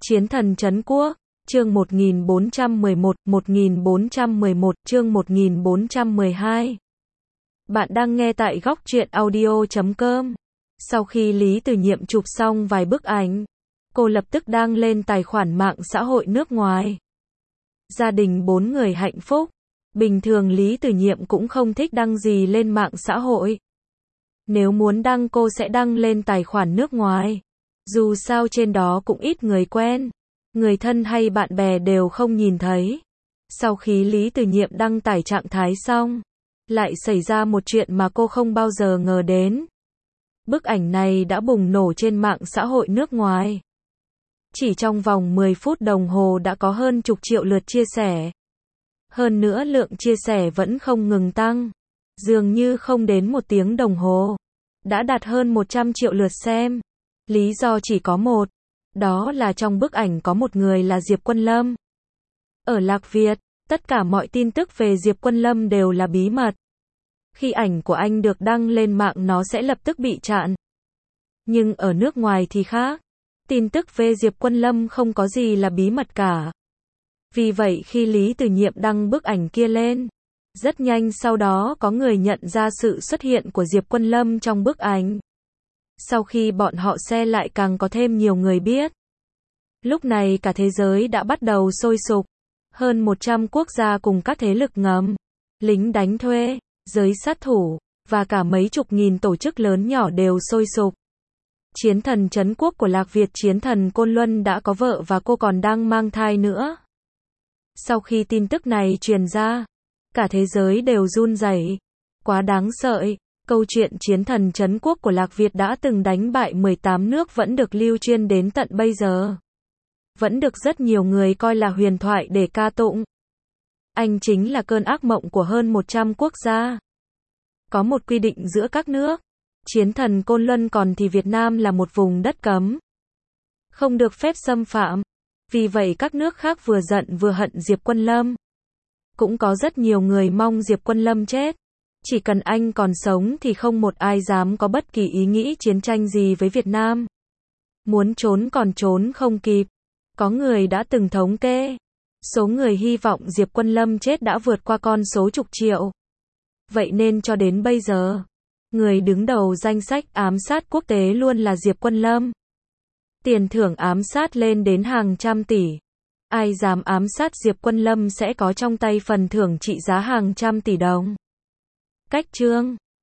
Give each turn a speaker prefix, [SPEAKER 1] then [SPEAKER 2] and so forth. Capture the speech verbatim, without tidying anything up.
[SPEAKER 1] Chiến thần trấn quốc, chương một nghìn bốn trăm mười một, một nghìn bốn trăm mười một, chương một nghìn bốn trăm mười hai. Bạn đang nghe tại góc truyện audio chấm com. Sau khi Lý Từ Nhiệm chụp xong vài bức ảnh, cô lập tức đăng lên tài khoản mạng xã hội nước ngoài. Gia đình bốn người hạnh phúc. Bình thường Lý Từ Nhiệm cũng không thích đăng gì lên mạng xã hội. Nếu muốn đăng cô sẽ đăng lên tài khoản nước ngoài. Dù sao trên đó cũng ít người quen, người thân hay bạn bè đều không nhìn thấy. Sau khi Lý Từ Nhiệm đăng tải trạng thái xong, lại xảy ra một chuyện mà cô không bao giờ ngờ đến. Bức ảnh này đã bùng nổ trên mạng xã hội nước ngoài. Chỉ trong vòng mười phút đồng hồ đã có hơn chục triệu lượt chia sẻ. Hơn nữa lượng chia sẻ vẫn không ngừng tăng. Dường như không đến một tiếng đồng hồ, đã đạt hơn một trăm triệu lượt xem. Lý do chỉ có một, đó là trong bức ảnh có một người là Diệp Quân Lâm. Ở Lạc Việt, tất cả mọi tin tức về Diệp Quân Lâm đều là bí mật. Khi ảnh của anh được đăng lên mạng nó sẽ lập tức bị chặn. Nhưng ở nước ngoài thì khác. Tin tức về Diệp Quân Lâm không có gì là bí mật cả. Vì vậy khi Lý Từ Nhiệm đăng bức ảnh kia lên, rất nhanh sau đó có người nhận ra sự xuất hiện của Diệp Quân Lâm trong bức ảnh. Sau khi bọn họ share lại càng có thêm nhiều người biết. Lúc này cả thế giới đã bắt đầu sôi sục. Hơn một trăm quốc gia cùng các thế lực ngầm, lính đánh thuê, giới sát thủ, và cả mấy chục nghìn tổ chức lớn nhỏ đều sôi sục. Chiến thần trấn quốc của Lạc Việt, chiến thần Côn Luân đã có vợ và cô còn đang mang thai nữa. Sau khi tin tức này truyền ra, cả thế giới đều run rẩy. Quá đáng sợ. Câu chuyện chiến thần trấn quốc của Lạc Việt đã từng đánh bại mười tám nước vẫn được lưu truyền đến tận bây giờ. Vẫn được rất nhiều người coi là huyền thoại để ca tụng. Anh chính là cơn ác mộng của hơn một trăm quốc gia. Có một quy định giữa các nước. Chiến thần Côn Luân còn thì Việt Nam là một vùng đất cấm. Không được phép xâm phạm. Vì vậy các nước khác vừa giận vừa hận Diệp Quân Lâm. Cũng có rất nhiều người mong Diệp Quân Lâm chết. Chỉ cần anh còn sống thì không một ai dám có bất kỳ ý nghĩ chiến tranh gì với Việt Nam. Muốn trốn còn trốn không kịp. Có người đã từng thống kê. Số người hy vọng Diệp Quân Lâm chết đã vượt qua con số chục triệu. Vậy nên cho đến bây giờ, người đứng đầu danh sách ám sát quốc tế luôn là Diệp Quân Lâm. Tiền thưởng ám sát lên đến hàng trăm tỷ. Ai dám ám sát Diệp Quân Lâm sẽ có trong tay phần thưởng trị giá hàng trăm tỷ đồng. Cách chương